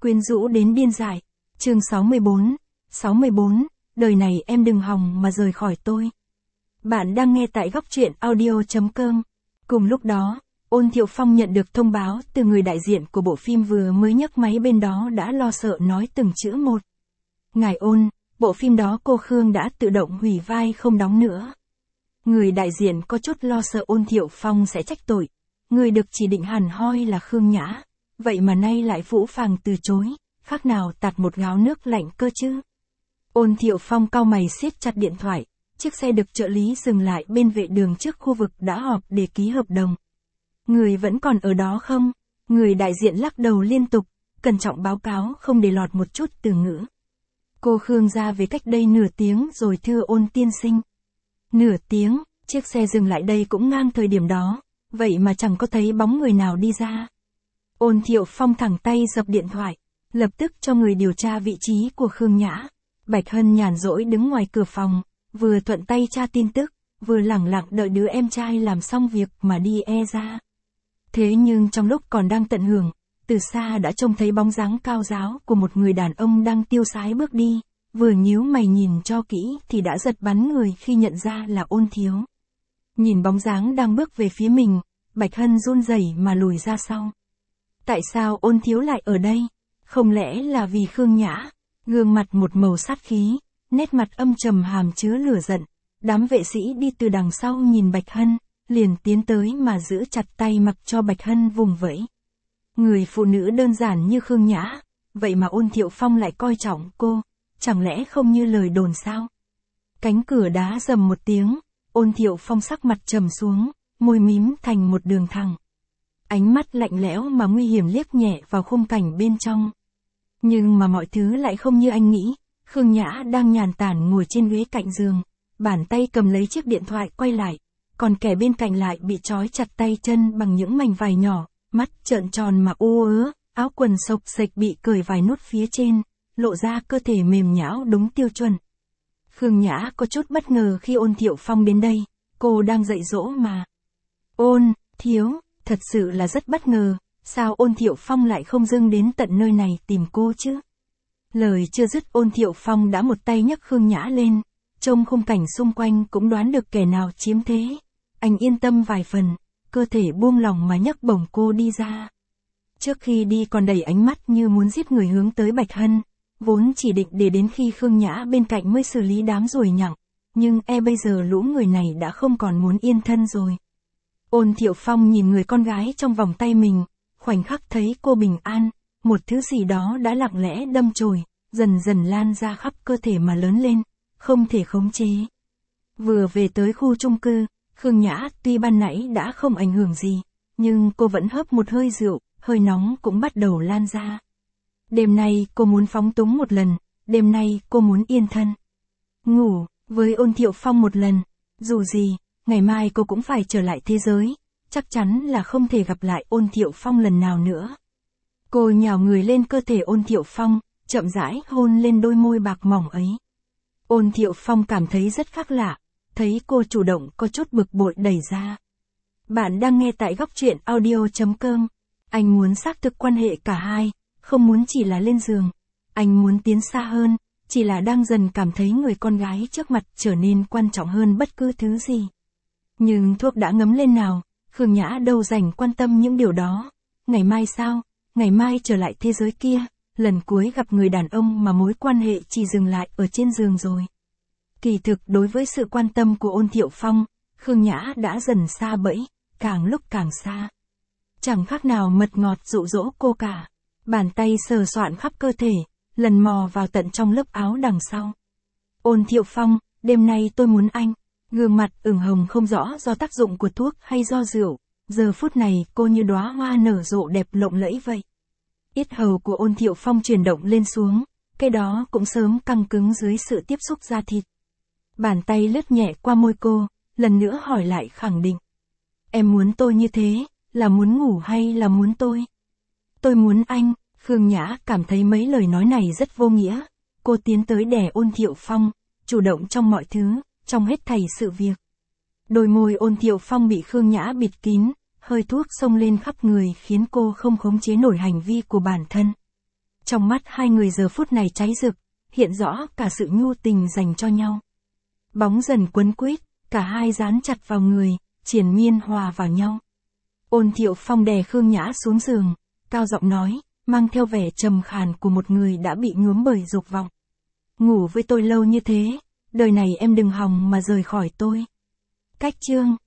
Quyến rũ đến điên dại. Chương 64, đời này em đừng hòng mà rời khỏi tôi. Bạn đang nghe tại góc truyện audio.com. Cùng lúc đó, Ôn Thiệu Phong nhận được thông báo từ người đại diện của bộ phim vừa mới nhấc máy bên đó đã lo sợ nói từng chữ một. Ngài Ôn, bộ phim đó cô Khương đã tự động hủy vai không đóng nữa. Người đại diện có chút lo sợ Ôn Thiệu Phong sẽ trách tội. Người được chỉ định hẳn hoi là Khương Nhã. Vậy mà nay lại phũ phàng từ chối, khác nào tạt một gáo nước lạnh cơ chứ. Ôn Thiệu Phong cau mày siết chặt điện thoại, chiếc xe được trợ lý dừng lại bên vệ đường trước khu vực đã họp để ký hợp đồng. Người vẫn còn ở đó không? Người đại diện lắc đầu liên tục, cẩn trọng báo cáo không để lọt một chút từ ngữ. Cô Khương ra về cách đây nửa tiếng rồi thưa Ôn tiên sinh. Nửa tiếng, chiếc xe dừng lại đây cũng ngang thời điểm đó, vậy mà chẳng có thấy bóng người nào đi ra. Ôn Thiệu Phong thẳng tay dập điện thoại, lập tức cho người điều tra vị trí của Khương Nhã. Bạch Hân nhàn rỗi đứng ngoài cửa phòng, vừa thuận tay tra tin tức, vừa lẳng lặng đợi đứa em trai làm xong việc mà đi ra. Thế nhưng trong lúc còn đang tận hưởng, từ xa đã trông thấy bóng dáng cao ráo của một người đàn ông đang tiêu sái bước đi, vừa nhíu mày nhìn cho kỹ thì đã giật bắn người khi nhận ra là Ôn Thiếu. Nhìn bóng dáng đang bước về phía mình, Bạch Hân run rẩy mà lùi ra sau. Tại sao Ôn Thiếu lại ở đây? Không lẽ là vì Khương Nhã? Gương mặt một màu sát khí, nét mặt âm trầm hàm chứa lửa giận. Đám vệ sĩ đi từ đằng sau nhìn Bạch Hân, liền tiến tới mà giữ chặt tay mặc cho Bạch Hân vùng vẫy. Người phụ nữ đơn giản như Khương Nhã, vậy mà Ôn Thiệu Phong lại coi trọng cô, chẳng lẽ không như lời đồn sao? Cánh cửa đá rầm một tiếng, Ôn Thiệu Phong sắc mặt trầm xuống, môi mím thành một đường thẳng. Ánh mắt lạnh lẽo mà nguy hiểm liếc nhẹ vào khung cảnh bên trong. Nhưng mà mọi thứ lại không như anh nghĩ, Khương Nhã đang nhàn tản ngồi trên ghế cạnh giường, bàn tay cầm lấy chiếc điện thoại quay lại, còn kẻ bên cạnh lại bị trói chặt tay chân bằng những mảnh vải nhỏ, mắt trợn tròn mà u ớ, áo quần xộc xệch bị cởi vài nút phía trên, lộ ra cơ thể mềm nhão đúng tiêu chuẩn. Khương Nhã có chút bất ngờ khi Ôn Thiệu Phong đến đây, cô đang dạy dỗ mà. Ôn, Thiếu, thật sự là rất bất ngờ, sao Ôn Thiệu Phong lại không dâng đến tận nơi này tìm cô chứ? Lời chưa dứt Ôn Thiệu Phong đã một tay nhấc Khương Nhã lên, trông khung cảnh xung quanh cũng đoán được kẻ nào chiếm thế. Anh yên tâm vài phần, cơ thể buông lỏng mà nhấc bổng cô đi ra. Trước khi đi còn đẩy ánh mắt như muốn giết người hướng tới Bạch Hân, vốn chỉ định để đến khi Khương Nhã bên cạnh mới xử lý đám ruồi nhặng, nhưng bây giờ lũ người này đã không còn muốn yên thân rồi. Ôn Thiệu Phong nhìn người con gái trong vòng tay mình, khoảnh khắc thấy cô bình an, một thứ gì đó đã lặng lẽ đâm chồi, dần dần lan ra khắp cơ thể mà lớn lên, không thể khống chế. Vừa về tới khu chung cư, Khương Nhã tuy ban nãy đã không ảnh hưởng gì, nhưng cô vẫn hớp một hơi rượu, hơi nóng cũng bắt đầu lan ra. Đêm nay cô muốn phóng túng một lần, đêm nay cô muốn yên thân. Ngủ với Ôn Thiệu Phong một lần, dù gì, ngày mai cô cũng phải trở lại thế giới, chắc chắn là không thể gặp lại Ôn Thiệu Phong lần nào nữa. Cô nhào người lên cơ thể Ôn Thiệu Phong, chậm rãi hôn lên đôi môi bạc mỏng ấy. Ôn Thiệu Phong cảm thấy rất khác lạ, thấy cô chủ động có chút bực bội đẩy ra. Bạn đang nghe tại góc truyện audio.com. Anh muốn xác thực quan hệ cả hai, không muốn chỉ là lên giường. Anh muốn tiến xa hơn, chỉ là đang dần cảm thấy người con gái trước mặt trở nên quan trọng hơn bất cứ thứ gì. Nhưng thuốc đã ngấm lên nào, Khương Nhã đâu rảnh quan tâm những điều đó. Ngày mai sao? Ngày mai trở lại thế giới kia, lần cuối gặp người đàn ông mà mối quan hệ chỉ dừng lại ở trên giường rồi. Kỳ thực đối với sự quan tâm của Ôn Thiệu Phong, Khương Nhã đã dần xa bẫy, càng lúc càng xa. Chẳng khác nào mật ngọt dụ dỗ cô cả. Bàn tay sờ soạn khắp cơ thể, lần mò vào tận trong lớp áo đằng sau. Ôn Thiệu Phong, đêm nay tôi muốn anh. Gương mặt ửng hồng không rõ do tác dụng của thuốc hay do rượu, giờ phút này cô như đóa hoa nở rộ đẹp lộng lẫy vậy. Yết hầu của Ôn Thiệu Phong chuyển động lên xuống, cái đó cũng sớm căng cứng dưới sự tiếp xúc da thịt. Bàn tay lướt nhẹ qua môi cô, lần nữa hỏi lại khẳng định. Em muốn tôi như thế, là muốn ngủ hay là muốn tôi? Tôi muốn anh. Khương Nhã cảm thấy mấy lời nói này rất vô nghĩa. Cô tiến tới đè Ôn Thiệu Phong, chủ động trong mọi thứ, trong hết thảy sự việc. Đôi môi Ôn Thiệu Phong bị Khương Nhã bịt kín, hơi thuốc xông lên khắp người khiến cô không khống chế nổi hành vi của bản thân. Trong mắt hai người giờ phút này cháy rực, hiện rõ cả sự nhu tình dành cho nhau. Bóng dần quấn quýt, cả hai dán chặt vào người, triền miên hòa vào nhau. Ôn Thiệu Phong đè Khương Nhã xuống giường, cao giọng nói, mang theo vẻ trầm khàn của một người đã bị nhuốm bởi dục vọng. Ngủ với tôi lâu như thế, đời này em đừng hòng mà rời khỏi tôi. Cách chương